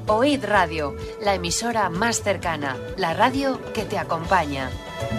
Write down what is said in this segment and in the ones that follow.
Oíd Radio, la emisora más cercana, la radio que te acompaña.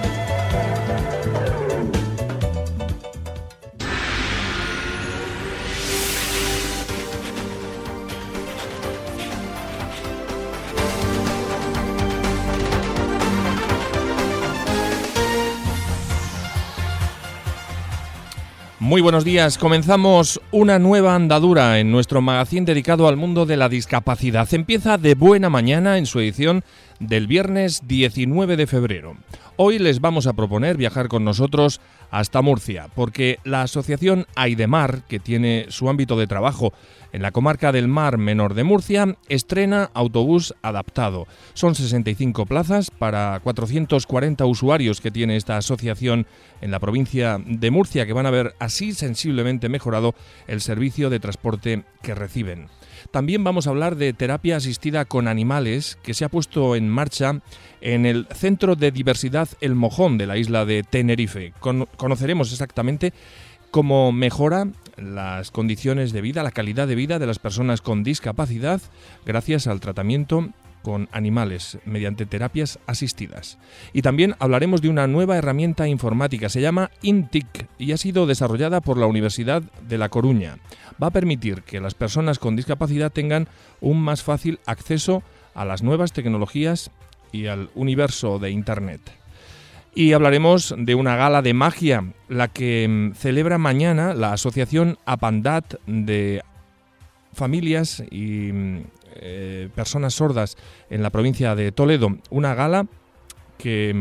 Muy buenos días, comenzamos una nueva andadura en nuestro magazín dedicado al mundo de la discapacidad. Empieza de buena mañana en su edición del viernes 19 de febrero. Hoy les vamos a proponer viajar con nosotros hasta Murcia, porque la asociación Aidemar, que tiene su ámbito de trabajo en la comarca del Mar Menor de Murcia, estrena autobús adaptado. Son 65 plazas para 440 usuarios que tiene esta asociación en la provincia de Murcia, que van a ver así sensiblemente mejorado el servicio de transporte que reciben. También vamos a hablar de terapia asistida con animales que se ha puesto en marcha en el Centro de Diversidad El Mojón de la isla de Tenerife. Conoceremos exactamente cómo mejora las condiciones de vida, la calidad de vida de las personas con discapacidad gracias al tratamiento con animales mediante terapias asistidas. Y también hablaremos de una nueva herramienta informática, se llama InTIC y ha sido desarrollada por la Universidad de La Coruña. Va a permitir que las personas con discapacidad tengan un más fácil acceso a las nuevas tecnologías y al universo de Internet. Y hablaremos de una gala de magia, la que celebra mañana la Asociación Apandat de Familias y Personas Sordas en la provincia de Toledo. Una gala que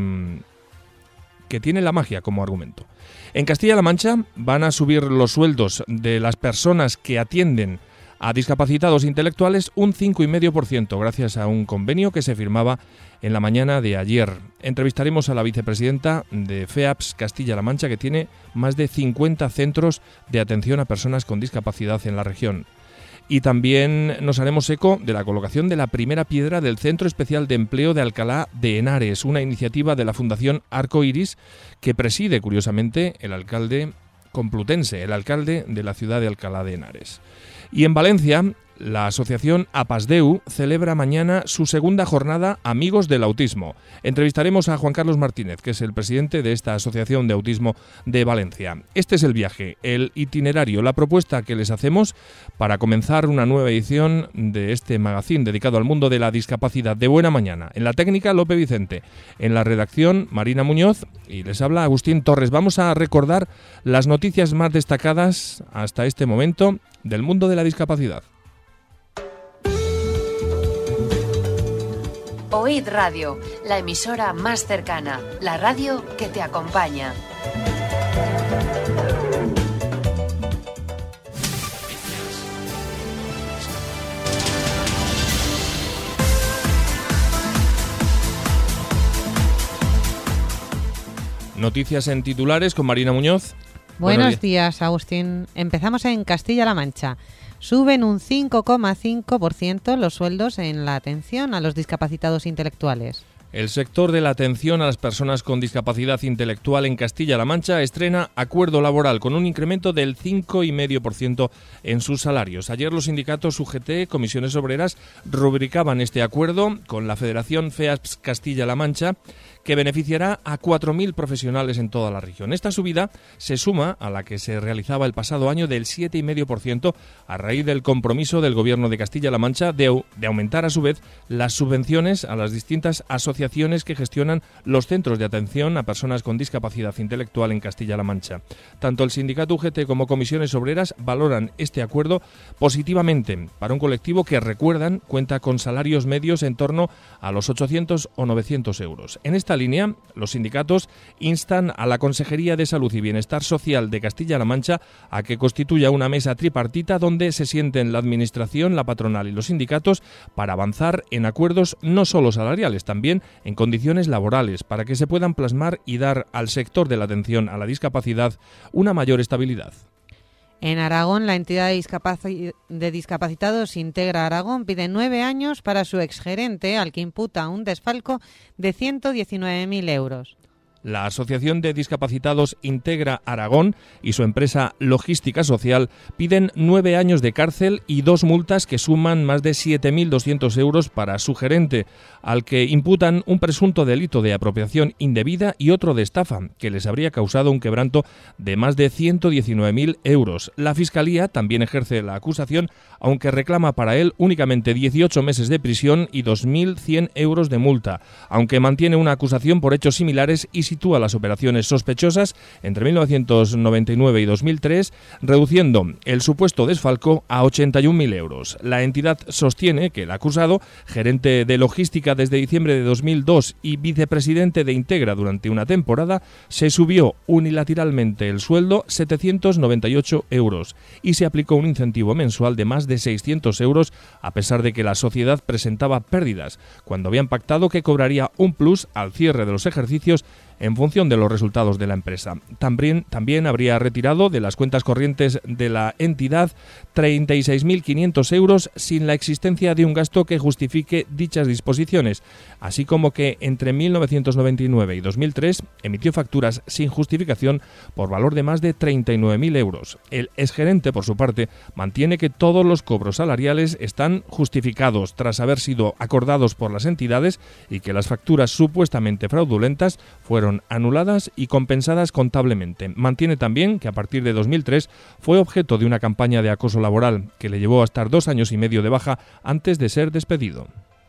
tiene la magia como argumento. En Castilla-La Mancha van a subir los sueldos de las personas que atienden a discapacitados intelectuales un 5,5% gracias a un convenio que se firmaba en la mañana de ayer. Entrevistaremos a la vicepresidenta de FEAPS Castilla-La Mancha, que tiene más de 50 centros de atención a personas con discapacidad en la región. Y también nos haremos eco de la colocación de la primera piedra del Centro Especial de Empleo de Alcalá de Henares, una iniciativa de la Fundación Arco Iris que preside, curiosamente, el alcalde complutense, el alcalde de la ciudad de Alcalá de Henares. Y en Valencia, la asociación APASDEU celebra mañana su segunda jornada Amigos del Autismo. Entrevistaremos a Juan Carlos Martínez, que es el presidente de esta asociación de autismo de Valencia. Este es el viaje, el itinerario, la propuesta que les hacemos para comenzar una nueva edición de este magazín dedicado al mundo de la discapacidad. De buena mañana. En la técnica, Lope Vicente. En la redacción, Marina Muñoz. Y les habla Agustín Torres. Vamos a recordar las noticias más destacadas hasta este momento del mundo de la discapacidad. Oíd Radio, la emisora más cercana, la radio que te acompaña. Noticias en titulares con Marina Muñoz. Buenos días, Agustín. Empezamos en Castilla-La Mancha. Suben un 5,5% los sueldos en la atención a los discapacitados intelectuales. El sector de la atención a las personas con discapacidad intelectual en Castilla-La Mancha estrena acuerdo laboral con un incremento del 5,5% en sus salarios. Ayer los sindicatos UGT, Comisiones Obreras, rubricaban este acuerdo con la Federación FEAPS Castilla-La Mancha, que beneficiará a 4.000 profesionales en toda la región. Esta subida se suma a la que se realizaba el pasado año del 7,5% a raíz del compromiso del Gobierno de Castilla-La Mancha de aumentar a su vez las subvenciones a las distintas asociaciones que gestionan los centros de atención a personas con discapacidad intelectual en Castilla-La Mancha. Tanto el sindicato UGT como Comisiones Obreras valoran este acuerdo positivamente para un colectivo que, recuerdan, cuenta con salarios medios en torno a los 800 o 900 euros. En esta línea, los sindicatos instan a la Consejería de Salud y Bienestar Social de Castilla-La Mancha a que constituya una mesa tripartita donde se sienten la Administración, la patronal y los sindicatos para avanzar en acuerdos no solo salariales, también en condiciones laborales, para que se puedan plasmar y dar al sector de la atención a la discapacidad una mayor estabilidad. En Aragón, la entidad de discapacitados Integra Aragón pide 9 años para su exgerente, al que imputa un desfalco de 119.000 euros. La Asociación de Discapacitados Integra Aragón y su empresa Logística Social piden 9 años de cárcel y 2 multas que suman más de 7.200 euros para su gerente, al que imputan un presunto delito de apropiación indebida y otro de estafa, que les habría causado un quebranto de más de 119.000 euros. La Fiscalía también ejerce la acusación, aunque reclama para él únicamente 18 meses de prisión y 2.100 euros de multa, aunque mantiene una acusación por hechos similares y sitúa las operaciones sospechosas entre 1999 y 2003, reduciendo el supuesto desfalco a 81.000 euros. La entidad sostiene que el acusado, gerente de logística desde diciembre de 2002 y vicepresidente de Integra durante una temporada, se subió unilateralmente el sueldo 798 euros y se aplicó un incentivo mensual de más de 600 euros a pesar de que la sociedad presentaba pérdidas, cuando habían pactado que cobraría un plus al cierre de los ejercicios en función de los resultados de la empresa. También habría retirado de las cuentas corrientes de la entidad 36.500 euros sin la existencia de un gasto que justifique dichas disposiciones, así como que entre 1999 y 2003 emitió facturas sin justificación por valor de más de 39.000 euros. El exgerente, por su parte, mantiene que todos los cobros salariales están justificados tras haber sido acordados por las entidades y que las facturas supuestamente fraudulentas fueron anuladas y compensadas contablemente. Mantiene también que a partir de 2003 fue objeto de una campaña de acoso laboral que le llevó a estar 2 años y medio de baja antes de ser despedido.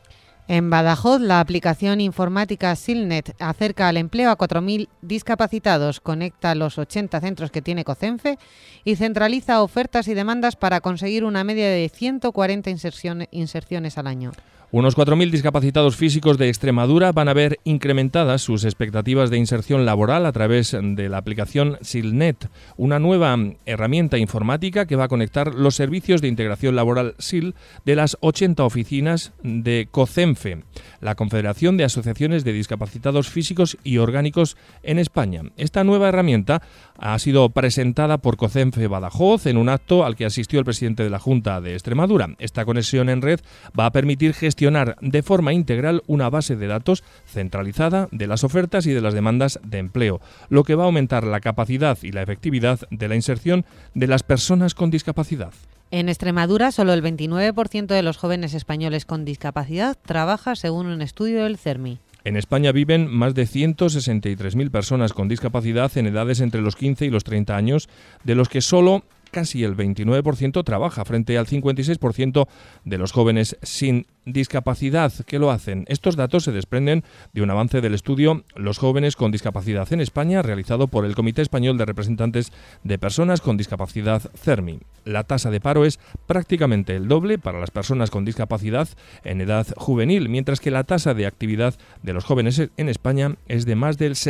En Badajoz, la aplicación informática Silnet acerca al empleo a 4.000 discapacitados, conecta los 80 centros que tiene COCENFE y centraliza ofertas y demandas para conseguir una media de 140 inserciones al año. Unos 4.000 discapacitados físicos de Extremadura van a ver incrementadas sus expectativas de inserción laboral a través de la aplicación SILNet, una nueva herramienta informática que va a conectar los servicios de integración laboral SIL de las 80 oficinas de COCENFE, la Confederación de Asociaciones de Discapacitados Físicos y Orgánicos en España. Esta nueva herramienta ha sido presentada por COCENFE Badajoz en un acto al que asistió el presidente de la Junta de Extremadura. Esta conexión en red va a permitir gestionar de forma integral una base de datos centralizada de las ofertas y de las demandas de empleo, lo que va a aumentar la capacidad y la efectividad de la inserción de las personas con discapacidad. En Extremadura, solo el 29% de los jóvenes españoles con discapacidad trabaja, según un estudio del CERMI. En España viven más de 163.000 personas con discapacidad en edades entre los 15 y los 30 años, de los que solo casi el 29% trabaja, frente al 56% de los jóvenes sin discapacidad que lo hacen. Estos datos se desprenden de un avance del estudio Los jóvenes con discapacidad en España, realizado por el Comité Español de Representantes de Personas con Discapacidad, CERMI. La tasa de paro es prácticamente el doble para las personas con discapacidad en edad juvenil, mientras que la tasa de actividad de los jóvenes en España es de más del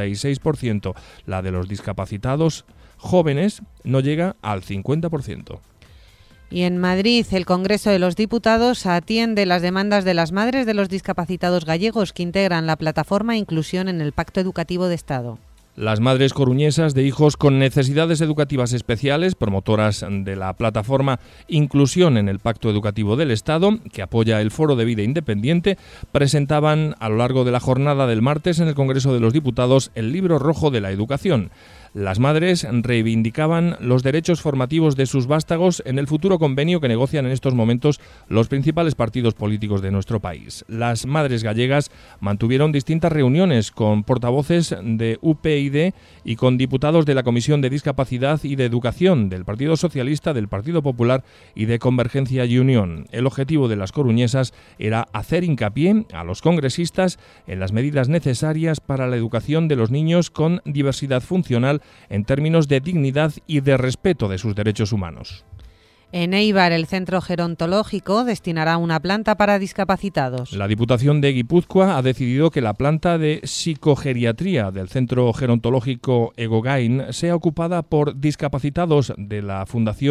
66%. La de los discapacitados jóvenes no llega al 50%. Y en Madrid, el Congreso de los Diputados atiende las demandas de las madres de los discapacitados gallegos que integran la plataforma Inclusión en el Pacto Educativo de Estado. Las madres coruñesas de hijos con necesidades educativas especiales, promotoras de la plataforma Inclusión en el Pacto Educativo del Estado, que apoya el Foro de Vida Independiente, presentaban a lo largo de la jornada del martes en el Congreso de los Diputados el Libro Rojo de la Educación. Las madres reivindicaban los derechos formativos de sus vástagos en el futuro convenio que negocian en estos momentos los principales partidos políticos de nuestro país. Las madres gallegas mantuvieron distintas reuniones con portavoces de UPyD y con diputados de la Comisión de Discapacidad y de Educación del Partido Socialista, del Partido Popular y de Convergencia y Unión. El objetivo de las coruñesas era hacer hincapié a los congresistas en las medidas necesarias para la educación de los niños con diversidad funcional en términos de dignidad y de respeto de sus derechos humanos. En Eibar, el Centro Gerontológico destinará una planta para discapacitados. La Diputación de Guipúzcoa ha decidido que la planta de psicogeriatría del Centro Gerontológico Egogain sea ocupada por discapacitados de la Fundación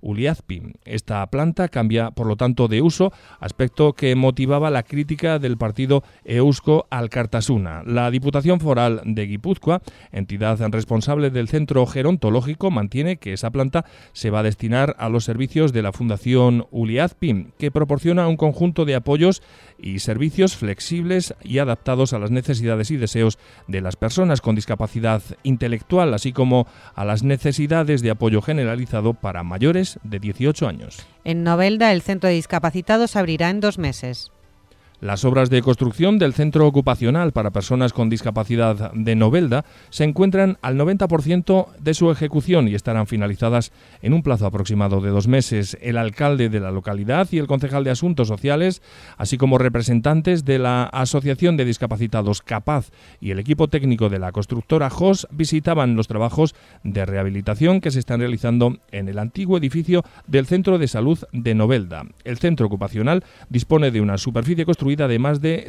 Uliazpi. Esta planta cambia, por lo tanto, de uso, aspecto que motivaba la crítica del partido Eusko Alkartasuna. La Diputación Foral de Guipúzcoa, entidad responsable del centro gerontológico, mantiene que esa planta se va a destinar a los servicios de la Fundación Uliazpi, que proporciona un conjunto de apoyos y servicios flexibles y adaptados a las necesidades y deseos de las personas con discapacidad intelectual, así como a las necesidades de apoyo generalizado para mayores de 18 años. En Novelda, el centro de discapacitados abrirá en 2 meses. Las obras de construcción del Centro Ocupacional para Personas con Discapacidad de Novelda se encuentran al 90% de su ejecución y estarán finalizadas en un plazo aproximado de 2 meses. El alcalde de la localidad y el concejal de Asuntos Sociales, así como representantes de la Asociación de Discapacitados Capaz y el equipo técnico de la constructora JOS, visitaban los trabajos de rehabilitación que se están realizando en el antiguo edificio del Centro de Salud de Novelda. El centro ocupacional dispone de una superficie construida de más de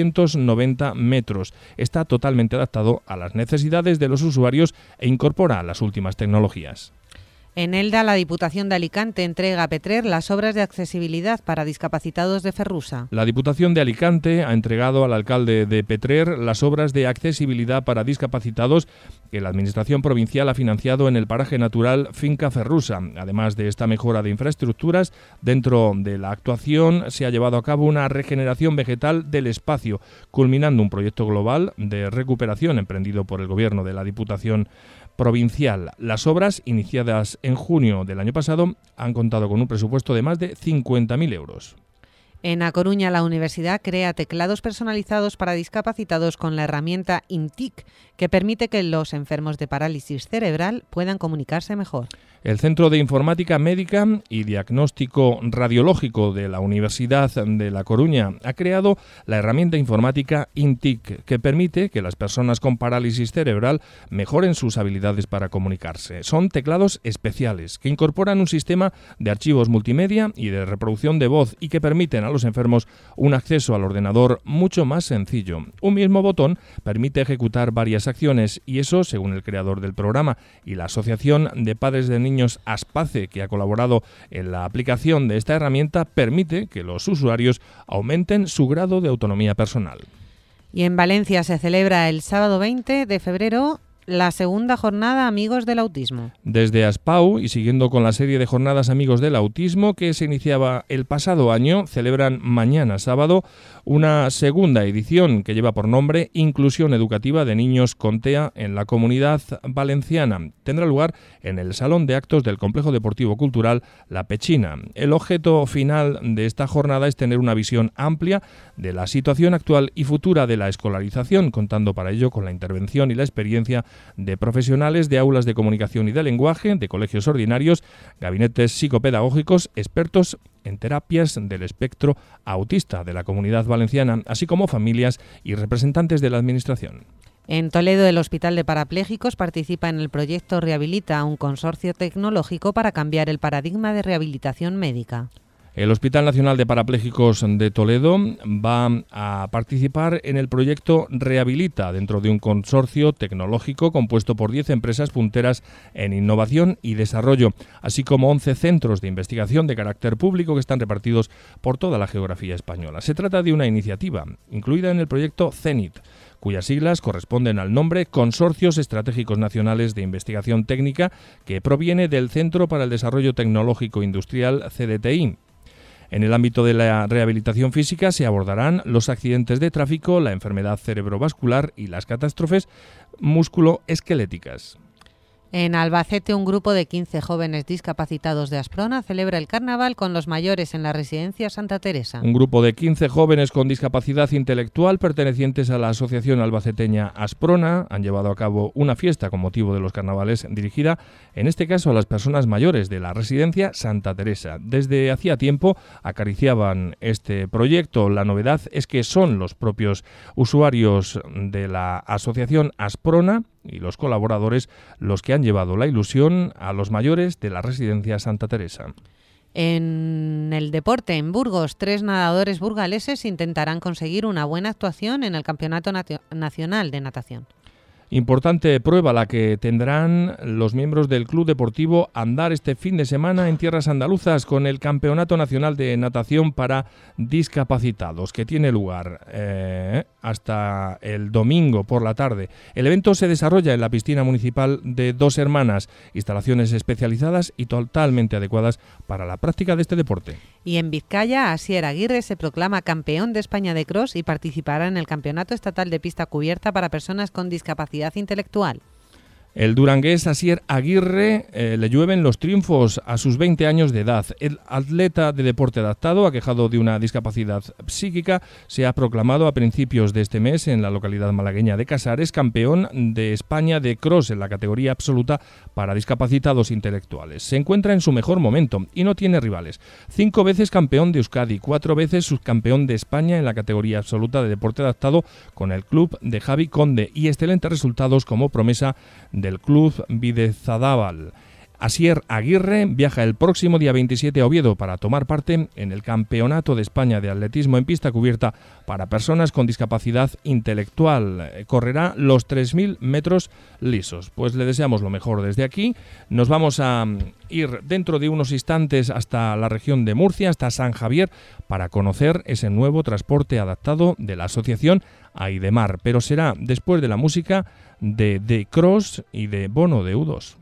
690 metros. Está totalmente adaptado a las necesidades de los usuarios e incorpora las últimas tecnologías. En Elda, la Diputación de Alicante entrega a Petrer las obras de accesibilidad para discapacitados de Ferrusa. La Diputación de Alicante ha entregado al alcalde de Petrer las obras de accesibilidad para discapacitados que la Administración provincial ha financiado en el paraje natural Finca Ferrusa. Además de esta mejora de infraestructuras, dentro de la actuación se ha llevado a cabo una regeneración vegetal del espacio, culminando un proyecto global de recuperación emprendido por el Gobierno de la Diputación provincial. Las obras, iniciadas en junio del año pasado, han contado con un presupuesto de más de 50.000 euros. En A Coruña, la universidad crea teclados personalizados para discapacitados con la herramienta INTIC, que permite que los enfermos de parálisis cerebral puedan comunicarse mejor. El Centro de Informática Médica y Diagnóstico Radiológico de la Universidad de La Coruña ha creado la herramienta informática INTIC, que permite que las personas con parálisis cerebral mejoren sus habilidades para comunicarse. Son teclados especiales que incorporan un sistema de archivos multimedia y de reproducción de voz y que permiten a los enfermos un acceso al ordenador mucho más sencillo. Un mismo botón permite ejecutar varias acciones y eso, según el creador del programa y la Asociación de Padres de Niños Aspace, que ha colaborado en la aplicación de esta herramienta, permite que los usuarios aumenten su grado de autonomía personal. Y en Valencia se celebra el sábado 20 de febrero la segunda jornada Amigos del Autismo. Desde Aspau y siguiendo con la serie de jornadas Amigos del Autismo que se iniciaba el pasado año, celebran mañana sábado una segunda edición que lleva por nombre Inclusión Educativa de Niños con TEA en la Comunidad Valenciana. Tendrá lugar en el Salón de Actos del Complejo Deportivo Cultural La Pechina. El objeto final de esta jornada es tener una visión amplia de la situación actual y futura de la escolarización, contando para ello con la intervención y la experiencia de profesionales de aulas de comunicación y de lenguaje, de colegios ordinarios, gabinetes psicopedagógicos, expertos en terapias del espectro autista de la Comunidad Valenciana, así como familias y representantes de la Administración. En Toledo, el Hospital de Parapléjicos participa en el proyecto Rehabilita, un consorcio tecnológico para cambiar el paradigma de rehabilitación médica. El Hospital Nacional de Parapléjicos de Toledo va a participar en el proyecto Rehabilita dentro de un consorcio tecnológico compuesto por 10 empresas punteras en innovación y desarrollo, así como 11 centros de investigación de carácter público que están repartidos por toda la geografía española. Se trata de una iniciativa incluida en el proyecto CENIT, cuyas siglas corresponden al nombre Consorcios Estratégicos Nacionales de Investigación Técnica, que proviene del Centro para el Desarrollo Tecnológico Industrial CDTI. En el ámbito de la rehabilitación física se abordarán los accidentes de tráfico, la enfermedad cerebrovascular y las catástrofes musculoesqueléticas. En Albacete, un grupo de 15 jóvenes discapacitados de Asprona celebra el carnaval con los mayores en la residencia Santa Teresa. Un grupo de 15 jóvenes con discapacidad intelectual pertenecientes a la asociación albaceteña Asprona han llevado a cabo una fiesta con motivo de los carnavales dirigida, en este caso, a las personas mayores de la residencia Santa Teresa. Desde hacía tiempo acariciaban este proyecto. La novedad es que son los propios usuarios de la asociación Asprona y los colaboradores los que han llevado la ilusión a los mayores de la residencia Santa Teresa. En el deporte, en Burgos, 3 nadadores burgaleses intentarán conseguir una buena actuación en el Campeonato Nacional de Natación. Importante prueba la que tendrán los miembros del Club Deportivo Andar este fin de semana en tierras andaluzas con el Campeonato Nacional de Natación para Discapacitados, que tiene lugar hasta el domingo por la tarde. El evento se desarrolla en la piscina municipal de Dos Hermanas, instalaciones especializadas y totalmente adecuadas para la práctica de este deporte. Y en Vizcaya, Asier Aguirre se proclama campeón de España de cross y participará en el Campeonato Estatal de Pista Cubierta para personas con discapacidad intelectual. El durangués Asier Aguirre le llueven los triunfos a sus 20 años de edad. El atleta de deporte adaptado, aquejado de una discapacidad psíquica, se ha proclamado a principios de este mes en la localidad malagueña de Casares campeón de España de cross en la categoría absoluta para discapacitados intelectuales. Se encuentra en su mejor momento y no tiene rivales. 5 veces campeón de Euskadi, 4 veces subcampeón de España en la categoría absoluta de deporte adaptado con el club de Javi Conde y excelentes resultados como promesa del club Bidezzábal. Asier Aguirre viaja el próximo día 27 a Oviedo para tomar parte en el Campeonato de España de Atletismo en pista cubierta para personas con discapacidad intelectual. Correrá los 3.000 metros lisos. Pues le deseamos lo mejor desde aquí. Nos vamos a ir dentro de unos instantes hasta la región de Murcia, hasta San Javier, para conocer ese nuevo transporte adaptado de la asociación Aidemar. Pero será después de la música de The Cross y de Bono de U2.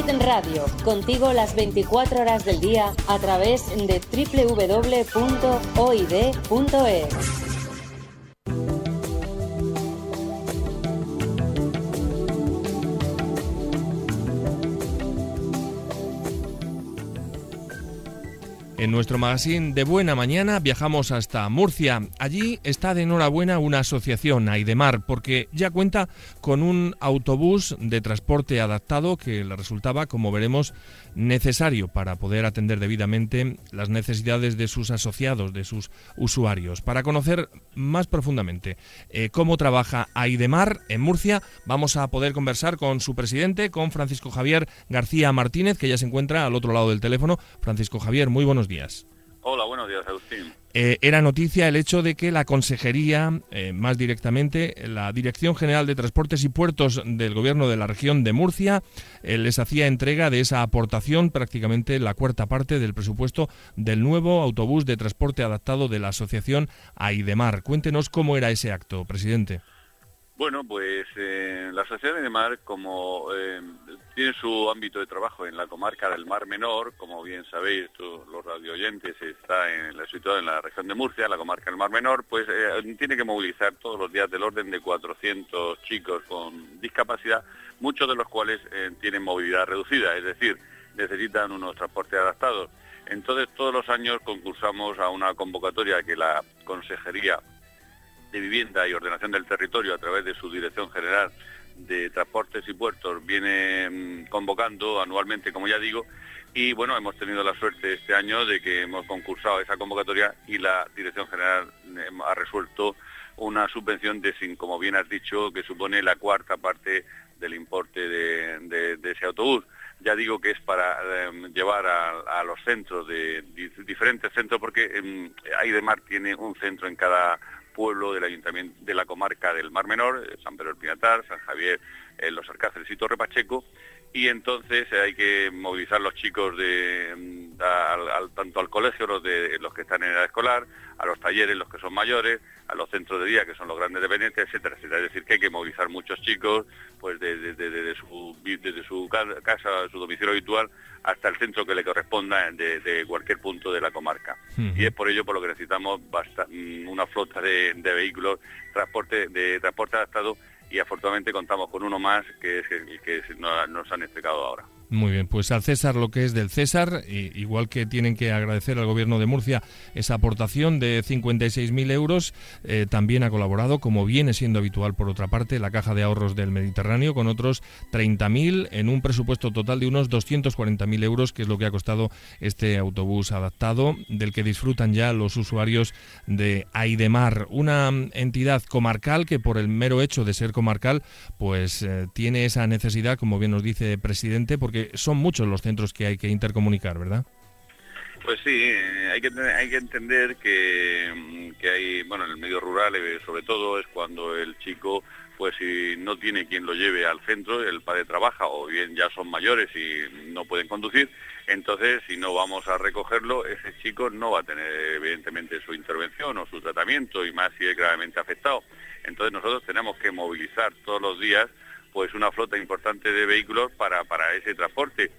Radio, contigo las 24 horas del día a través de www.oid.es. En nuestro magazine de Buena Mañana viajamos hasta Murcia. Allí está de enhorabuena una asociación, Aidemar, porque ya cuenta con un autobús de transporte adaptado que le resultaba, como veremos, necesario para poder atender debidamente las necesidades de sus asociados, de sus usuarios. Para conocer más profundamente cómo trabaja Aidemar en Murcia, vamos a poder conversar con su presidente, con Francisco Javier García Martínez, que ya se encuentra al otro lado del teléfono. Francisco Javier, muy buenos días. Hola, buenos días, Agustín. Era noticia el hecho de que la Consejería, más directamente la Dirección General de Transportes y Puertos del Gobierno de la región de Murcia, les hacía entrega de esa aportación, prácticamente la cuarta parte del presupuesto del nuevo autobús de transporte adaptado de la asociación Aidemar. Cuéntenos cómo era ese acto, presidente. Bueno, pues la Asociación Aidemar, como tiene su ámbito de trabajo en la comarca del Mar Menor, como bien sabéis los radioyentes, está situado en la región de Murcia, la comarca del Mar Menor, pues tiene que movilizar todos los días del orden de 400 chicos con discapacidad, muchos de los cuales tienen movilidad reducida, es decir, necesitan unos transportes adaptados. Entonces, todos los años concursamos a una convocatoria que la Consejería de Vivienda y Ordenación del Territorio, a través de su Dirección General de Transportes y Puertos, viene convocando anualmente, como ya digo, y bueno, hemos tenido la suerte este año de que hemos concursado esa convocatoria y la Dirección General ha resuelto una subvención de, como bien has dicho, que supone la cuarta parte del importe de ese autobús. Ya digo que es para llevar a los centros, de diferentes centros, porque Aidemar tiene un centro en cada pueblo del ayuntamiento de la comarca del Mar Menor, San Pedro del Pinatar, San Javier, Los Alcáceres y Torre Pacheco, y entonces hay que movilizar los chicos tanto al colegio, los que están en edad escolar, a los talleres, los que son mayores, a los centros de día, que son los grandes dependientes, etcétera, etcétera. Es decir, que hay que movilizar muchos chicos, pues desde su casa, su domicilio habitual, hasta el centro que le corresponda de cualquier punto de la comarca. Uh-huh. Y es por ello por lo que necesitamos una flota de vehículos, transporte adaptado, y afortunadamente contamos con uno más, que es el que nos han entregado ahora. Muy bien, pues al César lo que es del César, igual que tienen que agradecer al Gobierno de Murcia esa aportación de 56.000 euros, también ha colaborado, como viene siendo habitual por otra parte, la Caja de Ahorros del Mediterráneo, con otros 30.000 en un presupuesto total de unos 240.000 euros, que es lo que ha costado este autobús adaptado, del que disfrutan ya los usuarios de Aidemar, una entidad comarcal que por el mero hecho de ser comarcal, pues tiene esa necesidad, como bien nos dice el presidente, porque son muchos los centros que hay que intercomunicar, ¿verdad? Pues sí, hay que entender que hay, bueno, en el medio rural sobre todo es cuando el chico, pues si no tiene quien lo lleve al centro, el padre trabaja o bien ya son mayores y no pueden conducir, entonces si no vamos a recogerlo, ese chico no va a tener evidentemente su intervención o su tratamiento, y más si es gravemente afectado. Entonces nosotros tenemos que movilizar todos los días pues una flota importante de vehículos para ese transporte.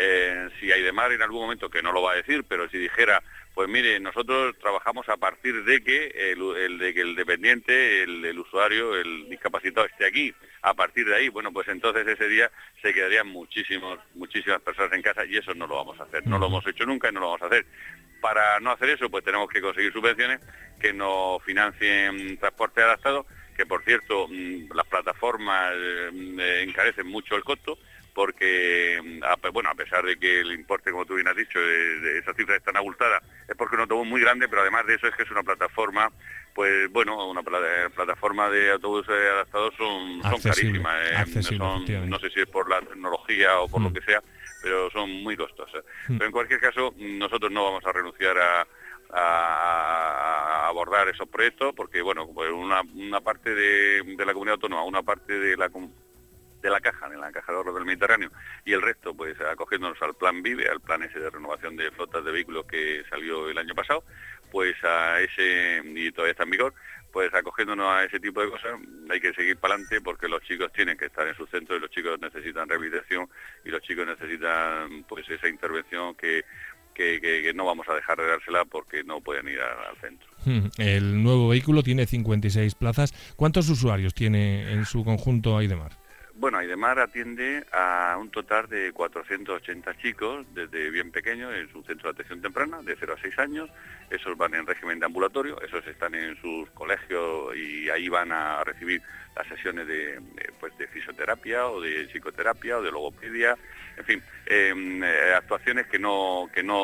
Si Aidemar en algún momento, que no lo va a decir, pero si dijera, pues mire, nosotros trabajamos a partir de que el dependiente, el usuario, el discapacitado esté aquí, a partir de ahí, bueno, pues entonces ese día se quedarían muchísimas personas en casa, y eso no lo vamos a hacer, no lo hemos hecho nunca y no lo vamos a hacer. Para no hacer eso, pues tenemos que conseguir subvenciones que nos financien transporte adaptado, que por cierto las plataformas encarecen mucho el costo, porque a pesar de que el importe, como tú bien has dicho, de esa cifra es tan abultada, es porque un autobús muy grande, pero además de eso es que es una plataforma, pues bueno, una plataforma de autobuses adaptados son carísimas, no sé si es por la tecnología o por lo que sea, pero son muy costosas. Pero en cualquier caso, nosotros no vamos a renunciar a abordar esos proyectos, porque bueno, pues una parte de la comunidad autónoma, una parte de la Caja de Ahorros del Mediterráneo, y el resto pues acogiéndonos al plan VIVE, al plan ese de renovación de flotas de vehículos que salió el año pasado, pues a ese, y todavía está en vigor, pues acogiéndonos a ese tipo de cosas, hay que seguir para adelante porque los chicos tienen que estar en su centro y los chicos necesitan rehabilitación y los chicos necesitan pues esa intervención que no vamos a dejar de dársela porque no pueden ir al centro. El nuevo vehículo tiene 56 plazas. ¿Cuántos usuarios tiene en su conjunto Aidemar? Bueno, Aidemar atiende a un total de 480 chicos desde bien pequeños en su centro de atención temprana, de 0 a 6 años. Esos van en régimen de ambulatorio, esos están en sus colegios y ahí van a recibir las sesiones de fisioterapia o de psicoterapia o de logopedia, en fin, actuaciones que no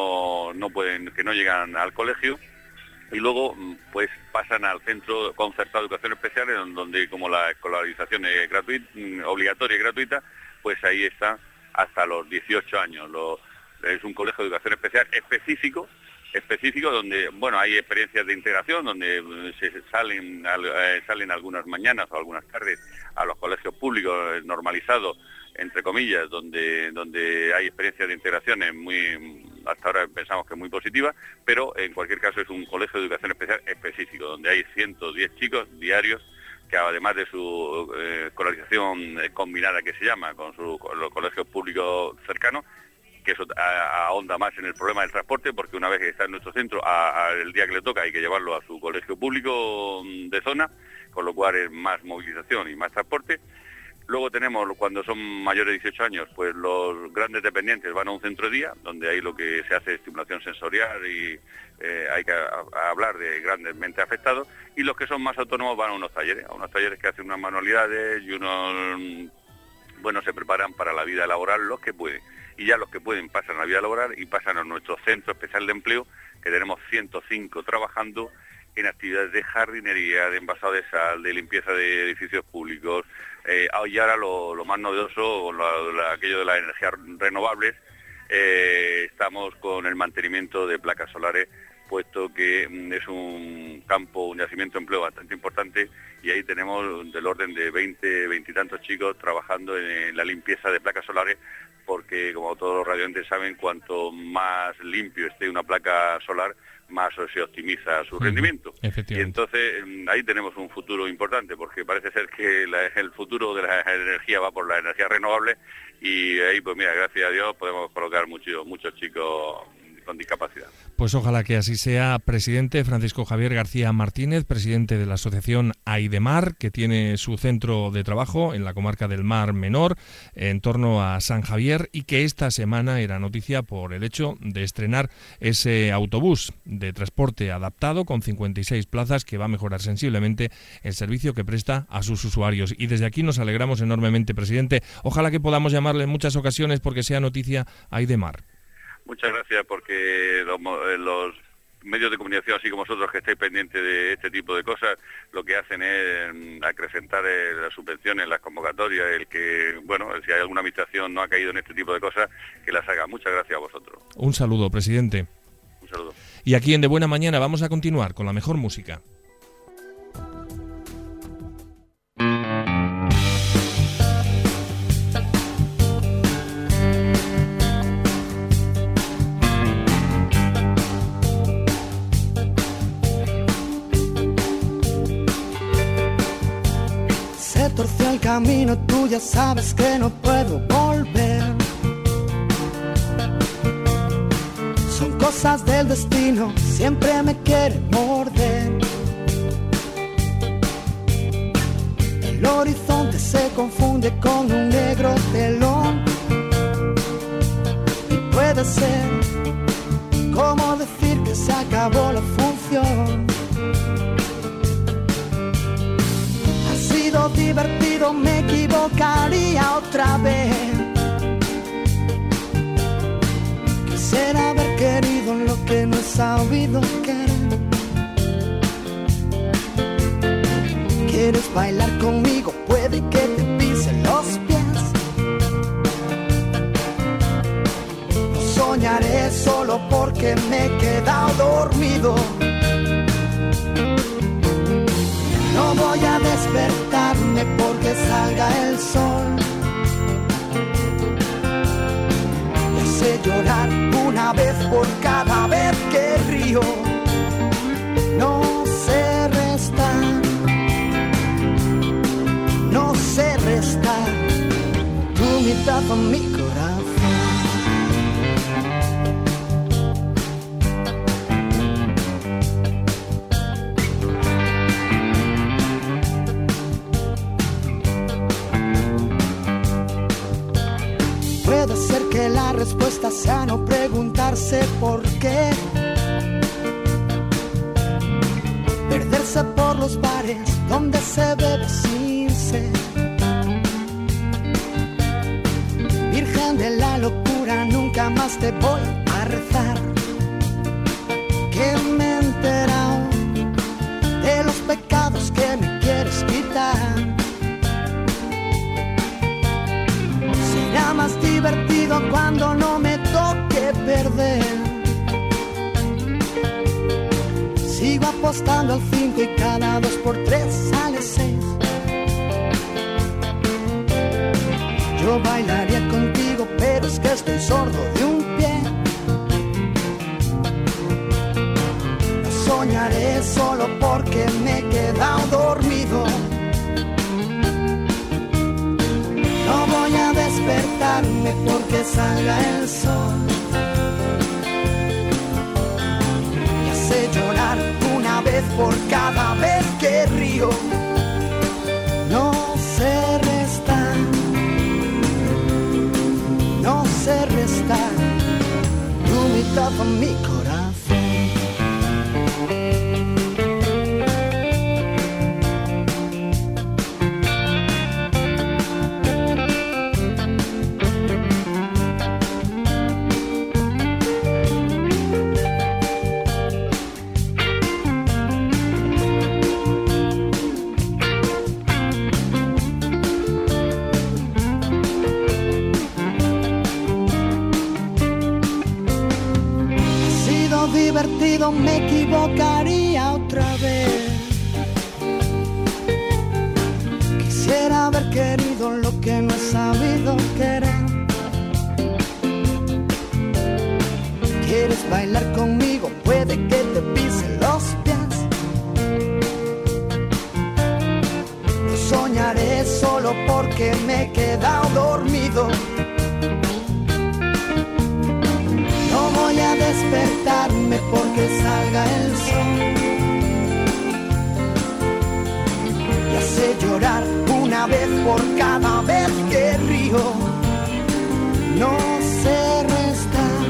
llegan al colegio. Y luego pues pasan al centro concertado de educación especial, en donde como la escolarización es obligatoria y gratuita, pues ahí está hasta los 18 años. Es un colegio de educación especial específico donde hay experiencias de integración, donde se salen algunas mañanas o algunas tardes a los colegios públicos normalizados, entre comillas, donde hay experiencias de integraciones hasta ahora pensamos que muy positivas, pero en cualquier caso es un colegio de educación especial específico, donde hay 110 chicos diarios que además de su escolarización combinada que se llama con los colegios públicos cercanos, que eso ahonda más en el problema del transporte, porque una vez que está en nuestro centro, el día que le toca hay que llevarlo a su colegio público de zona, con lo cual es más movilización y más transporte. Luego tenemos, cuando son mayores de 18 años, pues los grandes dependientes van a un centro de día, donde ahí lo que se hace es estimulación sensorial y hay que hablar de grandemente afectados, y los que son más autónomos van a unos talleres que hacen unas manualidades y se preparan para la vida laboral los que pueden. Y ya los que pueden pasan a la vida laboral y pasan a nuestro centro especial de empleo, que tenemos 105 trabajando en actividades de jardinería, de envasado de sal, de limpieza de edificios públicos, y ahora lo más novedoso, aquello de las energías renovables, estamos con el mantenimiento de placas solares, puesto que es un yacimiento de empleo bastante importante, y ahí tenemos del orden de 20 y tantos chicos trabajando en la limpieza de placas solares, porque como todos los radioyentes saben, cuanto más limpio esté una placa solar, más se optimiza su rendimiento. Y entonces ahí tenemos un futuro importante, porque parece ser que el futuro de la energía va por las energías renovables, y ahí pues mira, gracias a Dios podemos colocar muchos chicos con discapacidad. Pues ojalá que así sea. Presidente Francisco Javier García Martínez, presidente de la asociación Aidemar, que tiene su centro de trabajo en la comarca del Mar Menor, en torno a San Javier, y que esta semana era noticia por el hecho de estrenar ese autobús de transporte adaptado con 56 plazas, que va a mejorar sensiblemente el servicio que presta a sus usuarios. Y desde aquí nos alegramos enormemente, presidente. Ojalá que podamos llamarle en muchas ocasiones porque sea noticia Aidemar. Muchas gracias, porque los medios de comunicación, así como vosotros que estáis pendientes de este tipo de cosas, lo que hacen es acrecentar las subvenciones, las convocatorias, si hay alguna administración no ha caído en este tipo de cosas, que las haga. Muchas gracias a vosotros. Un saludo, presidente. Un saludo. Y aquí en De Buena Mañana vamos a continuar con la mejor música. Torció el camino, tú ya sabes que no puedo volver. Son cosas del destino, siempre me quiere morder. El horizonte se confunde con un negro telón, y puede ser como decir que se acabó la función. Divertido, me equivocaría otra vez. Quisiera haber querido lo que no he sabido querer. ¿Quieres bailar conmigo? Puede que te pise los pies. No soñaré solo porque me he quedado dormido. No voy a despertarme porque salga el sol. Me hace llorar una vez por cada vez que río. No sé restar. mitad de mi corazón. Puede ser que la respuesta sea no preguntarse por qué, perderse por los bares donde se bebe sin sed. Virgen de la locura, nunca más te voy a rezar, que me he enterado de los pecados que me quieres quitar. Será más divertido cuando no me toque perder. Sigo apostando al 5 y cada 2 por 3 sale 6. Yo bailaría contigo, pero es que estoy sordo de un pie. No soñaré solo porque me he quedado dormido. No voy a despertarme porque salga el sol. Me hace llorar una vez por cada vez que río. No sé restar, no sé restar tu mitad de mi corazón. Divertido, me equivocaría otra vez. Quisiera haber querido lo que no he sabido querer. ¿Quieres bailar conmigo? Puede que te pise los pies. No soñaré solo porque me he quedado dormido. No voy a despertarme porque salga el sol. Y hace llorar una vez por cada vez que río. No sé restar,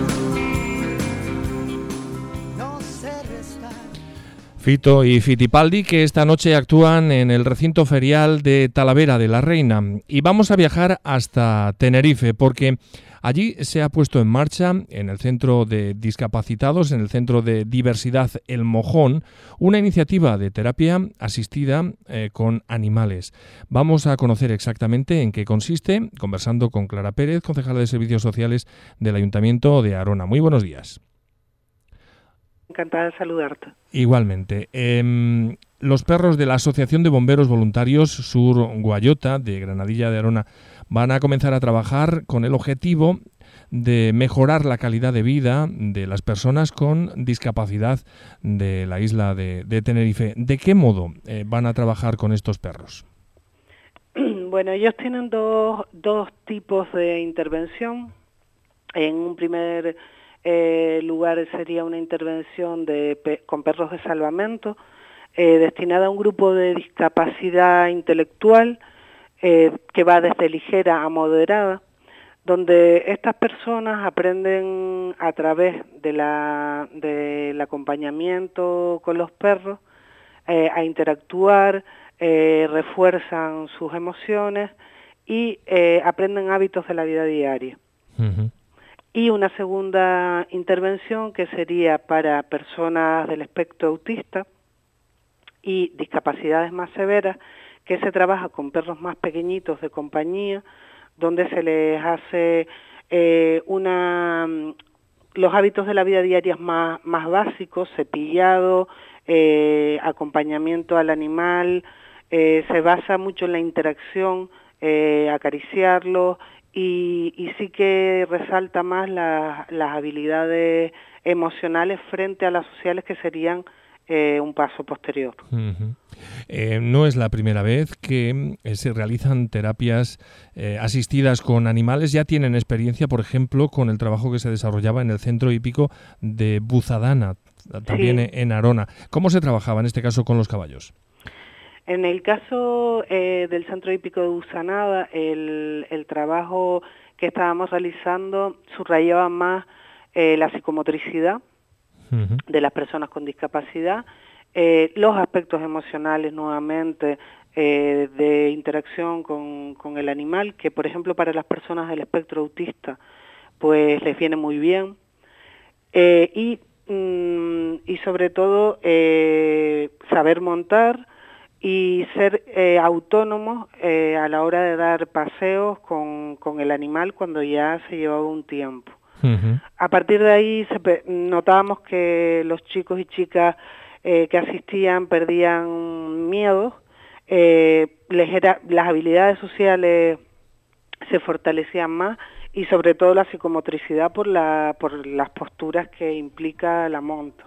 no sé restar. Fito y Fitipaldi, que esta noche actúan en el recinto ferial de Talavera de la Reina. Y vamos a viajar hasta Tenerife porque allí se ha puesto en marcha, en el Centro de Discapacitados, en el Centro de Diversidad El Mojón, una iniciativa de terapia asistida con animales. Vamos a conocer exactamente en qué consiste, conversando con Clara Pérez, concejala de Servicios Sociales del Ayuntamiento de Arona. Muy buenos días. Encantada de saludarte. Igualmente. Los perros de la Asociación de Bomberos Voluntarios Sur Guayota, de Granadilla de Arona, van a comenzar a trabajar con el objetivo de mejorar la calidad de vida de las personas con discapacidad de la isla de Tenerife. ¿De qué modo van a trabajar con estos perros? Bueno, ellos tienen dos tipos de intervención. En un primer lugar sería una intervención con perros de salvamento, destinada a un grupo de discapacidad intelectual, que va desde ligera a moderada, donde estas personas aprenden a través del acompañamiento con los perros a interactuar, refuerzan sus emociones y aprenden hábitos de la vida diaria. Uh-huh. Y una segunda intervención que sería para personas del espectro autista y discapacidades más severas, que se trabaja con perros más pequeñitos de compañía, donde se les hace los hábitos de la vida diaria más básicos, cepillado, acompañamiento al animal, se basa mucho en la interacción, acariciarlo, y sí que resalta más las habilidades emocionales frente a las sociales, que serían un paso posterior. Uh-huh. No es la primera vez que se realizan terapias asistidas con animales. Ya tienen experiencia, por ejemplo, con el trabajo que se desarrollaba en el centro hípico de Buzadana, también en Arona. ¿Cómo se trabajaba en este caso con los caballos? En el caso del centro hípico de Busanada, el trabajo que estábamos realizando subrayaba más la psicomotricidad de las personas con discapacidad, los aspectos emocionales nuevamente de interacción con el animal, que por ejemplo para las personas del espectro autista pues les viene muy bien, y sobre todo saber montar y ser autónomos a la hora de dar paseos con el animal cuando ya se llevaba un tiempo. A partir de ahí notábamos que los chicos y chicas que asistían perdían miedo, las habilidades sociales se fortalecían más y sobre todo la psicomotricidad por las posturas que implica la monta.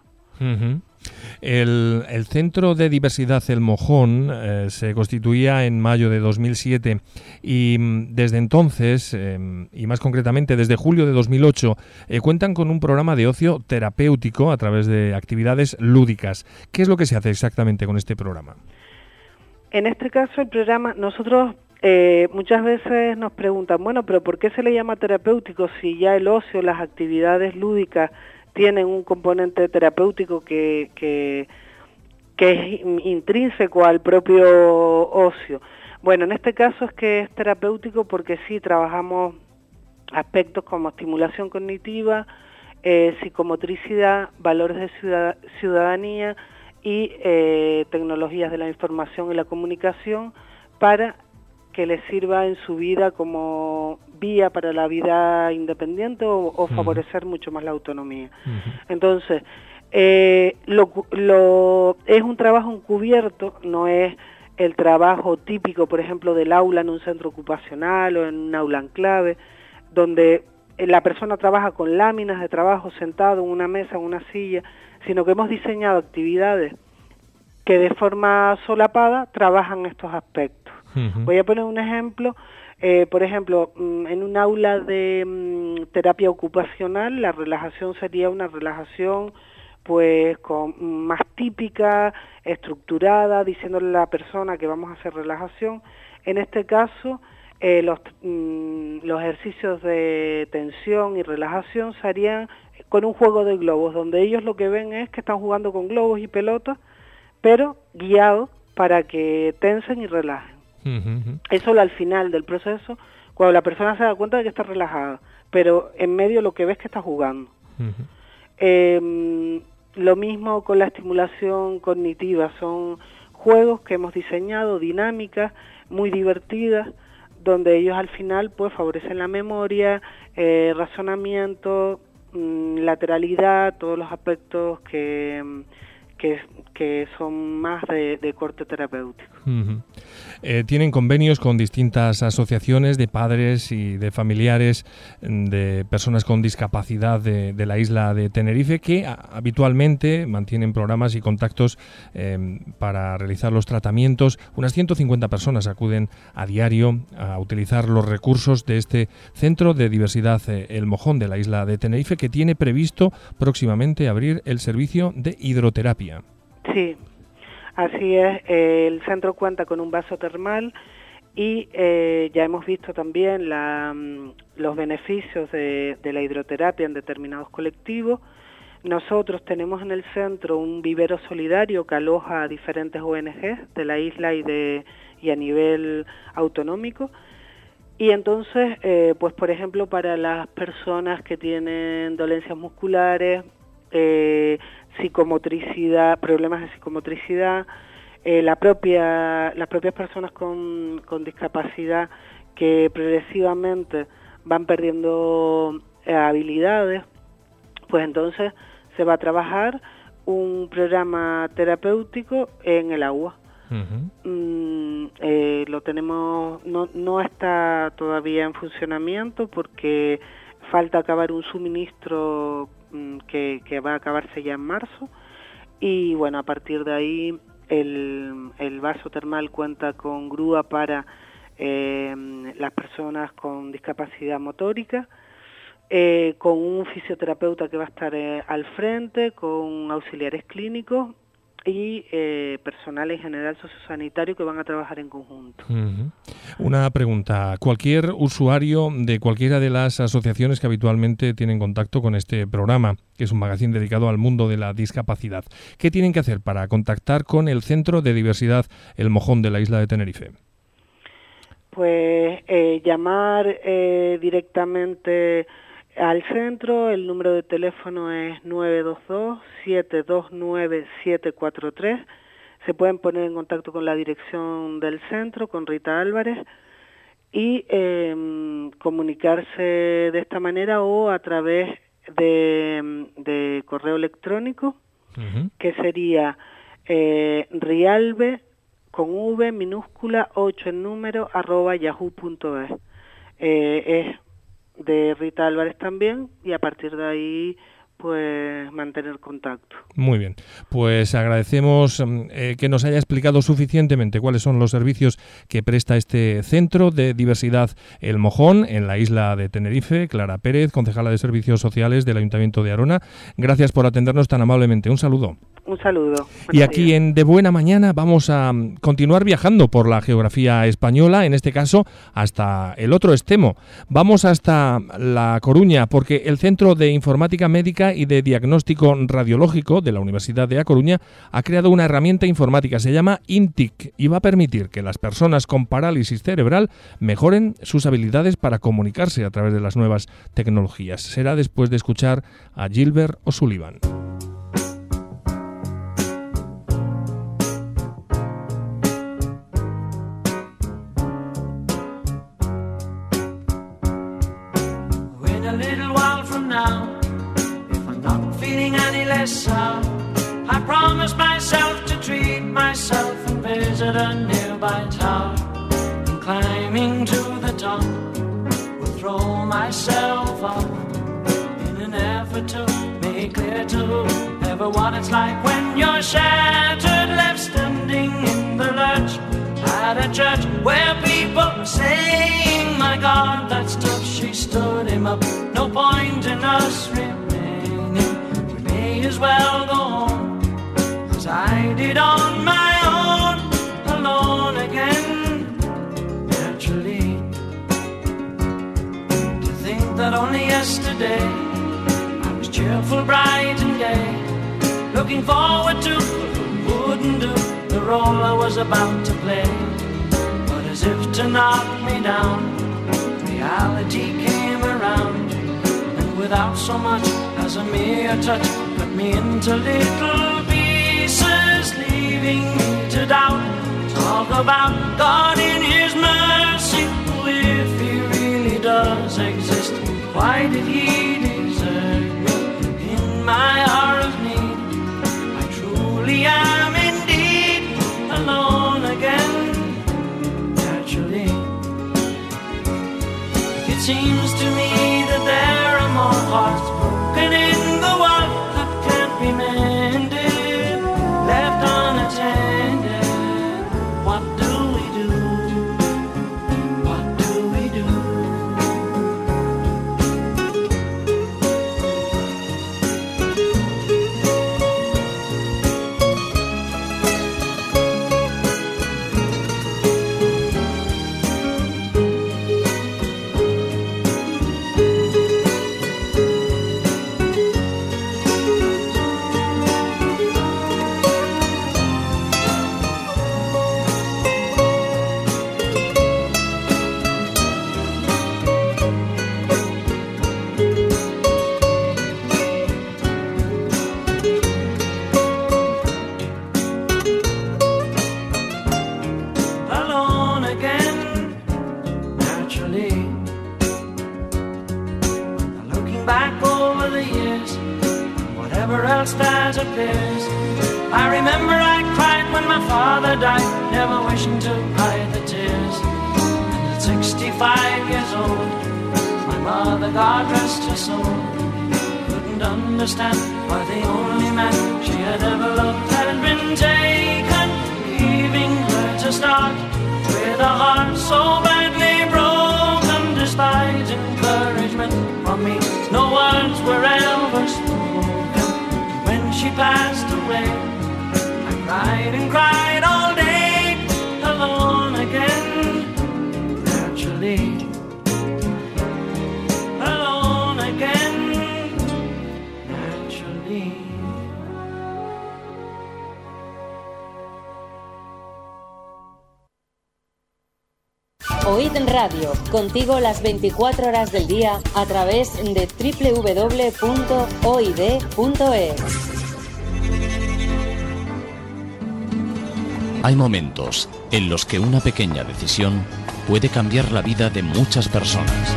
El Centro de Diversidad El Mojón se constituía en mayo de 2007 y desde entonces, y más concretamente desde julio de 2008, cuentan con un programa de ocio terapéutico a través de actividades lúdicas. ¿Qué es lo que se hace exactamente con este programa? En este caso, el programa, nosotros muchas veces nos preguntan, bueno, pero ¿por qué se le llama terapéutico si ya el ocio, las actividades lúdicas tienen un componente terapéutico que es intrínseco al propio ocio? Bueno, en este caso es que es terapéutico porque sí trabajamos aspectos como estimulación cognitiva, psicomotricidad, valores de ciudadanía y tecnologías de la información y la comunicación para que les sirva en su vida como vía para la vida independiente o favorecer mucho más la autonomía. Entonces, es un trabajo encubierto, no es el trabajo típico, por ejemplo, del aula en un centro ocupacional o en un aula enclave, donde la persona trabaja con láminas de trabajo sentado en una mesa, en una silla, sino que hemos diseñado actividades que de forma solapada trabajan estos aspectos. Voy a poner un ejemplo. Por ejemplo, en un aula de terapia ocupacional, la relajación sería una relajación pues más típica, estructurada, diciéndole a la persona que vamos a hacer relajación. En este caso, los ejercicios de tensión y relajación se harían con un juego de globos, donde ellos lo que ven es que están jugando con globos y pelotas, pero guiados para que tensen y relajen. Eso al final del proceso, cuando la persona se da cuenta de que está relajada, pero en medio lo que ve es que está jugando. Lo mismo con la estimulación cognitiva, son juegos que hemos diseñado, dinámicas, muy divertidas, donde ellos al final pues favorecen la memoria, razonamiento, lateralidad, todos los aspectos que son más de corte terapéutico. Tienen convenios con distintas asociaciones de padres y de familiares de personas con discapacidad de la isla de Tenerife que habitualmente mantienen programas y contactos para realizar los tratamientos. Unas 150 personas acuden a diario a utilizar los recursos de este Centro de Diversidad El Mojón de la isla de Tenerife, que tiene previsto próximamente abrir el servicio de hidroterapia. Sí, así es. El centro cuenta con un vaso termal y ya hemos visto también los beneficios de la hidroterapia en determinados colectivos. Nosotros tenemos en el centro un vivero solidario que aloja a diferentes ONGs de la isla y a nivel autonómico. Y entonces, pues por ejemplo, para las personas que tienen dolencias musculares, psicomotricidad, problemas de psicomotricidad, las propias personas con discapacidad que progresivamente van perdiendo habilidades, pues entonces se va a trabajar un programa terapéutico en el agua. Lo tenemos, no está todavía en funcionamiento porque falta acabar un suministro que va a acabarse ya en marzo, y bueno, a partir de ahí el vaso termal cuenta con grúa para las personas con discapacidad motórica, con un fisioterapeuta que va a estar al frente, con auxiliares clínicos y personal en general sociosanitario que van a trabajar en conjunto. Una pregunta. Cualquier usuario de cualquiera de las asociaciones que habitualmente tienen contacto con este programa, que es un magazine dedicado al mundo de la discapacidad, ¿qué tienen que hacer para contactar con el Centro de Diversidad El Mojón de la isla de Tenerife? Pues llamar directamente al centro. El número de teléfono es 922-729-743. Se pueden poner en contacto con la dirección del centro, con Rita Álvarez, y comunicarse de esta manera o a través de correo electrónico, que sería rialbe con v minúscula 8 en número @yahoo.es. Es de Rita Álvarez también, y a partir de ahí pues mantener contacto. Muy bien, pues agradecemos que nos haya explicado suficientemente cuáles son los servicios que presta este Centro de Diversidad El Mojón en la isla de Tenerife. Clara Pérez, concejala de Servicios Sociales del Ayuntamiento de Arona, gracias por atendernos tan amablemente. Un saludo. Un saludo. Y aquí en De Buena Mañana vamos a continuar viajando por la geografía española, en este caso hasta el otro extremo. Vamos hasta La Coruña, porque el Centro de Informática Médica y de Diagnóstico Radiológico de la Universidad de A Coruña ha creado una herramienta informática, se llama INTIC, y va a permitir que las personas con parálisis cerebral mejoren sus habilidades para comunicarse a través de las nuevas tecnologías. Será después de escuchar a Gilbert O'Sullivan. I promise myself to treat myself and visit a nearby tower. And climbing to the top, will throw myself up in an effort to make clear to everyone it's like when you're shattered, left standing in the lurch at a church where people are saying, my God, that stuff, she stood him up. No point in us remaining, we may as well go on, as I did on my own, alone again, naturally. To think that only yesterday I was cheerful, bright and gay, looking forward to what wouldn't do the role I was about to play. But as if to knock me down, reality came around, and without so much as a mere touch, cut me into little pieces, leaving me to doubt. Talk about God in His mercy, if He really does exist, why did He desert me in my hour of need? I truly am indeed alone again, naturally. It seems to me that there are more hearts broken in the world that can't be mended, left unattended. What do we do? What do we do? Alone again, naturally. Now looking back over the years, whatever else that appears, I remember I cried when my father died, never wishing to hide the tears. And at 65 years old, my mother, God rest her soul, couldn't understand why the only man she had ever loved had been taken to start with a heart so badly broken, despite encouragement from me. No words were ever spoken. When she passed away, I cried and cried all day, alone again, naturally. Alone again, naturally. Oíd Radio, contigo las 24 horas del día a través de www.oid.es. Hay momentos en los que una pequeña decisión puede cambiar la vida de muchas personas.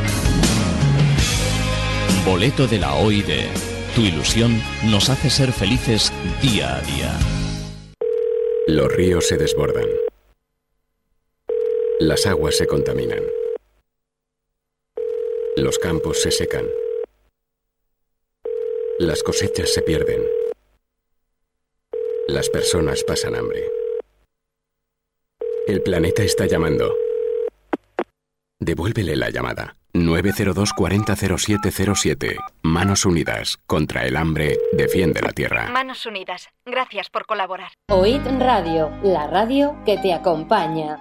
Boleto de la OID. Tu ilusión nos hace ser felices día a día. Los ríos se desbordan. Las aguas se contaminan. Los campos se secan. Las cosechas se pierden. Las personas pasan hambre. El planeta está llamando. Devuélvele la llamada. 902 40 0707. Manos Unidas. Contra el hambre, defiende la tierra. Manos Unidas. Gracias por colaborar. Oíd Radio, la radio que te acompaña.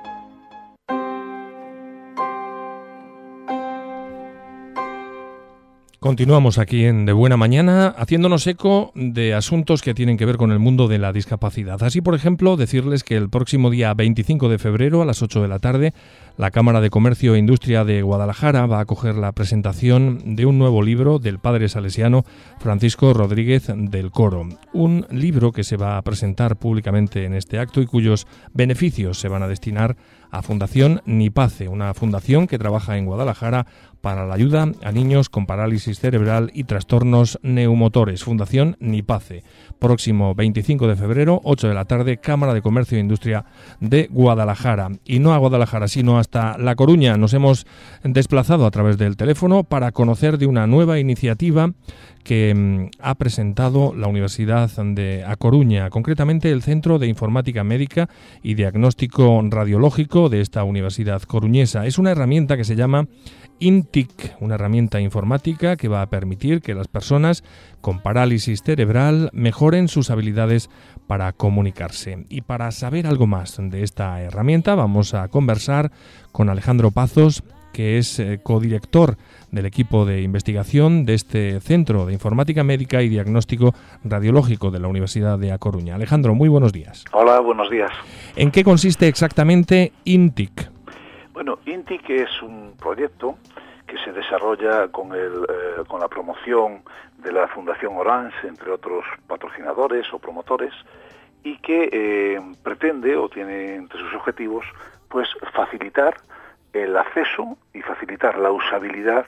Continuamos aquí en De Buena Mañana, haciéndonos eco de asuntos que tienen que ver con el mundo de la discapacidad. Así, por ejemplo, decirles que el próximo día 25 de febrero a las 8 de la tarde, la Cámara de Comercio e Industria de Guadalajara va a acoger la presentación de un nuevo libro del padre salesiano Francisco Rodríguez del Coro. Un libro que se va a presentar públicamente en este acto y cuyos beneficios se van a destinar a Fundación Nipace, una fundación que trabaja en Guadalajara para la ayuda a niños con parálisis cerebral y trastornos neumotores. Fundación Nipace. Próximo 25 de febrero, 8 de la tarde, Cámara de Comercio e Industria de Guadalajara. Y no a Guadalajara, sino hasta La Coruña. Nos hemos desplazado a través del teléfono para conocer de una nueva iniciativa que ha presentado la Universidad de A Coruña, concretamente el Centro de Informática Médica y Diagnóstico Radiológico de esta universidad coruñesa. Es una herramienta que se llama INTIC, una herramienta informática que va a permitir que las personas con parálisis cerebral mejoren sus habilidades para comunicarse. Y para saber algo más de esta herramienta vamos a conversar con Alejandro Pazos, que es codirector del equipo de investigación de este Centro de Informática Médica y Diagnóstico Radiológico de la Universidad de A Coruña. Alejandro, muy buenos días. Hola, buenos días. ¿En qué consiste exactamente INTIC? Bueno, INTIC es un proyecto que se desarrolla con la promoción de la Fundación Orange, entre otros patrocinadores o promotores, y que pretende o tiene entre sus objetivos pues facilitar el acceso y facilitar la usabilidad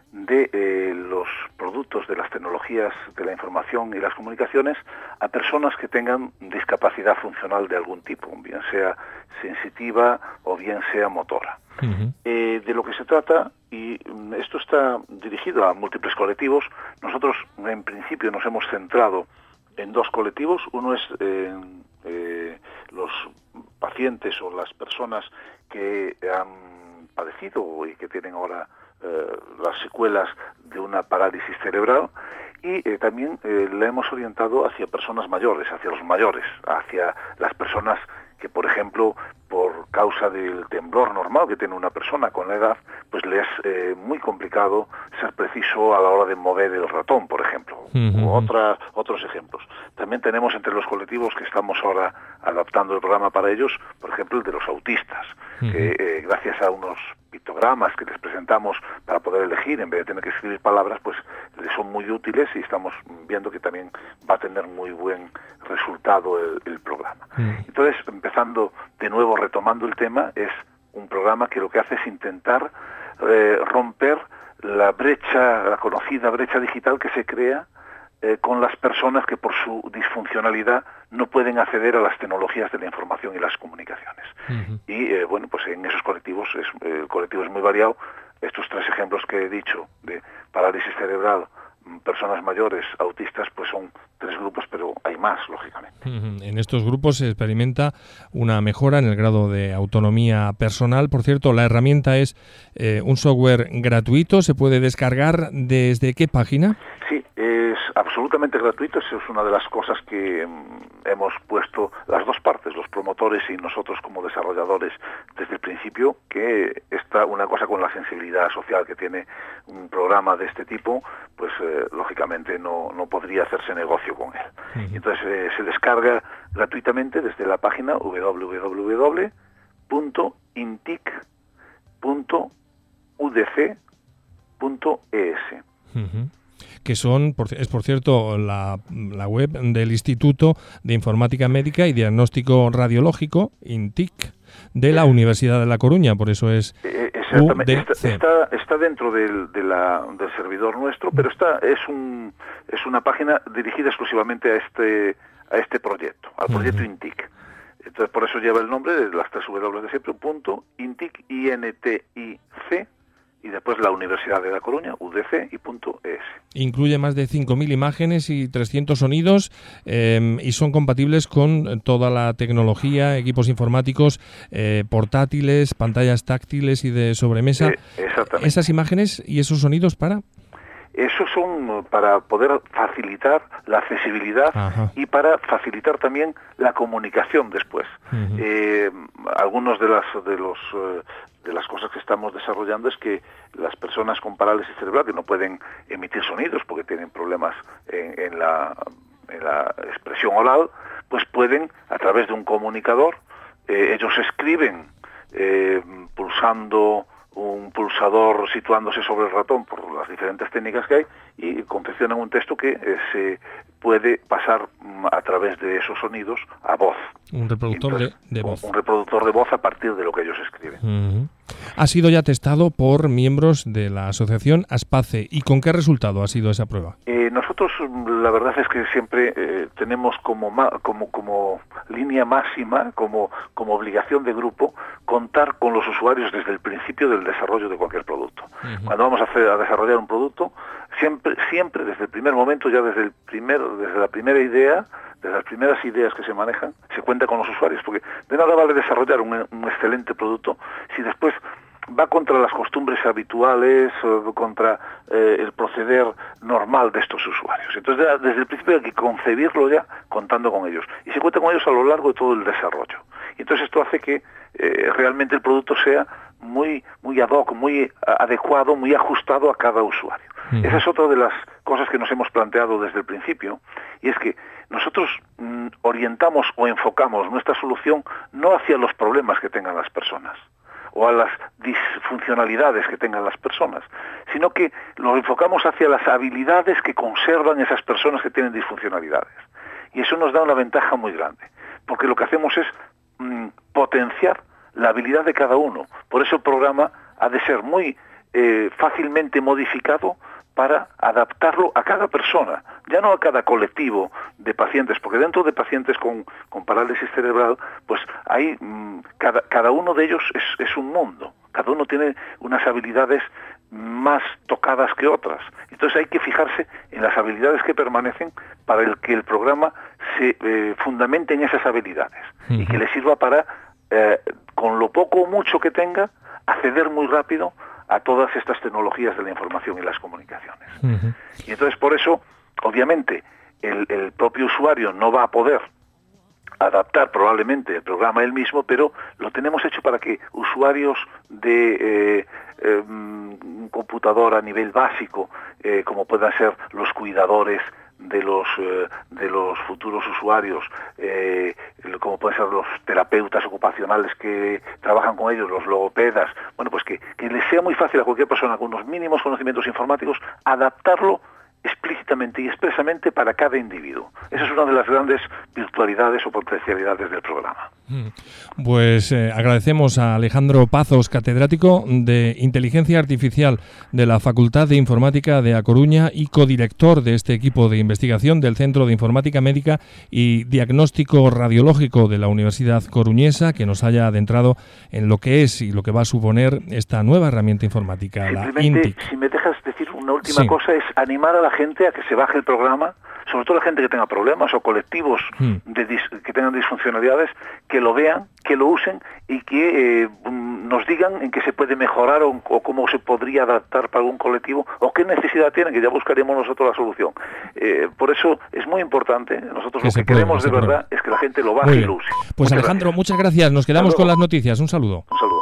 de los productos de las tecnologías de la información y las comunicaciones a personas que tengan discapacidad funcional de algún tipo, bien sea sensitiva o bien sea motora. De lo que se trata, y esto está dirigido a múltiples colectivos, nosotros en principio nos hemos centrado en dos colectivos. Uno es los pacientes o las personas que han padecido y que tienen ahora las secuelas de una parálisis cerebral, y también la hemos orientado hacia personas mayores, hacia los mayores, hacia las personas que, por ejemplo, por causa del temblor normal que tiene una persona con la edad, pues le es muy complicado ser preciso a la hora de mover el ratón, por ejemplo, u otros ejemplos. También tenemos entre los colectivos que estamos ahora adaptando el programa para ellos, por ejemplo, el de los autistas, que gracias a unos pictogramas que les presentamos para poder elegir, en vez de tener que escribir palabras, pues les son muy útiles, y estamos viendo que también va a tener muy buen resultado el programa. Entonces, empezando de nuevo, retomando el tema, es un programa que lo que hace es intentar romper la conocida brecha digital que se crea con las personas que por su disfuncionalidad no pueden acceder a las tecnologías de la información y las comunicaciones. Y bueno, pues en esos colectivos, el colectivo es muy variado. Estos tres ejemplos que he dicho, de parálisis cerebral, personas mayores, autistas, pues son 3 grupos, pero hay más, lógicamente. En estos grupos se experimenta una mejora en el grado de autonomía personal. Por cierto, la herramienta es un software gratuito. ¿Se puede descargar desde qué página? Sí, es absolutamente gratuito. Eso es una de las cosas que hemos puesto las dos partes, los promotores y nosotros como desarrolladores desde el principio, que está una cosa con la sensibilidad social que tiene un programa de este tipo, pues lógicamente no podría hacerse negocio con él. Entonces se descarga gratuitamente desde la página www.intic.udc.es. Que es por cierto la web del Instituto de Informática Médica y Diagnóstico Radiológico, INTIC, de la Universidad de La Coruña, por eso es exactamente. UDC. Está dentro del servidor nuestro, pero es una página dirigida exclusivamente a este proyecto, al proyecto INTIC. Entonces por eso lleva el nombre de las 3 W de siempre, .intic, INTIC, y después la Universidad de La Coruña, UDC y .es. Incluye más de 5.000 imágenes y 300 sonidos y son compatibles con toda la tecnología, equipos informáticos, portátiles, pantallas táctiles y de sobremesa. Exactamente. ¿Esas imágenes y esos sonidos para...? Esos son para poder facilitar la accesibilidad y para facilitar también la comunicación después. Algunos de las cosas que estamos desarrollando es que las personas con parálisis cerebral que no pueden emitir sonidos porque tienen problemas en la expresión oral, pues pueden, a través de un comunicador, ellos escriben pulsando un pulsador situándose sobre el ratón por las diferentes técnicas que hay y confeccionan un texto que se puede pasar a través de esos sonidos a voz. Un reproductor de voz. Un reproductor de voz a partir de lo que ellos escriben. Ha sido ya testado por miembros de la asociación ASPACE. ¿Y con qué resultado ha sido esa prueba? Nosotros la verdad es que siempre tenemos como línea máxima, como obligación de grupo, contar con los usuarios desde el principio del desarrollo de cualquier producto. Cuando vamos a desarrollar un producto, siempre desde el primer momento, ya desde la primera idea, desde las primeras ideas que se manejan, se cuenta con los usuarios, porque de nada vale desarrollar un excelente producto si después va contra las costumbres habituales, contra el proceder normal de estos usuarios. Entonces, desde el principio hay que concebirlo ya contando con ellos. Y se cuenta con ellos a lo largo de todo el desarrollo. Y entonces esto hace que realmente el producto sea muy ad hoc, muy adecuado, muy ajustado a cada usuario. Esa es otra de las cosas que nos hemos planteado desde el principio, y es que nosotros orientamos o enfocamos nuestra solución no hacia los problemas que tengan las personas, o a las disfuncionalidades que tengan las personas, sino que lo enfocamos hacia las habilidades que conservan esas personas que tienen disfuncionalidades. Y eso nos da una ventaja muy grande, porque lo que hacemos es potenciar la habilidad de cada uno. Por eso el programa ha de ser muy fácilmente modificado para adaptarlo a cada persona, ya no a cada colectivo de pacientes, porque dentro de pacientes con parálisis cerebral, pues hay cada uno de ellos es un mundo, cada uno tiene unas habilidades más tocadas que otras. Entonces hay que fijarse en las habilidades que permanecen para que el programa se fundamente en esas habilidades y que le sirva para, con lo poco o mucho que tenga, acceder muy rápido a todas estas tecnologías de la información y las comunicaciones. Y entonces por eso, obviamente, el propio usuario no va a poder adaptar probablemente el programa él mismo, pero lo tenemos hecho para que usuarios de un computador a nivel básico, como puedan ser los cuidadores de los futuros usuarios, como pueden ser los terapeutas ocupacionales que trabajan con ellos, los logopedas, bueno, pues que les sea muy fácil a cualquier persona con unos mínimos conocimientos informáticos adaptarlo explícitamente y expresamente para cada individuo. Esa es una de las grandes virtualidades o potencialidades del programa. Pues agradecemos a Alejandro Pazos, catedrático de Inteligencia Artificial de la Facultad de Informática de A Coruña y codirector de este equipo de investigación del Centro de Informática Médica y Diagnóstico Radiológico de la Universidad Coruñesa, que nos haya adentrado en lo que es y lo que va a suponer esta nueva herramienta informática, la INTIC. Si me dejas decir una última cosa, es animar a la gente a que se baje el programa, sobre todo la gente que tenga problemas o colectivos que tengan disfuncionalidades, que lo vean, que lo usen y que nos digan en qué se puede mejorar o cómo se podría adaptar para algún colectivo o qué necesidad tienen, que ya buscaremos nosotros la solución. Por eso es muy importante. Nosotros lo que queremos de verdad es que la gente lo baje y lo use. Pues Alejandro, muchas gracias. Nos quedamos con las noticias. Un saludo. Un saludo.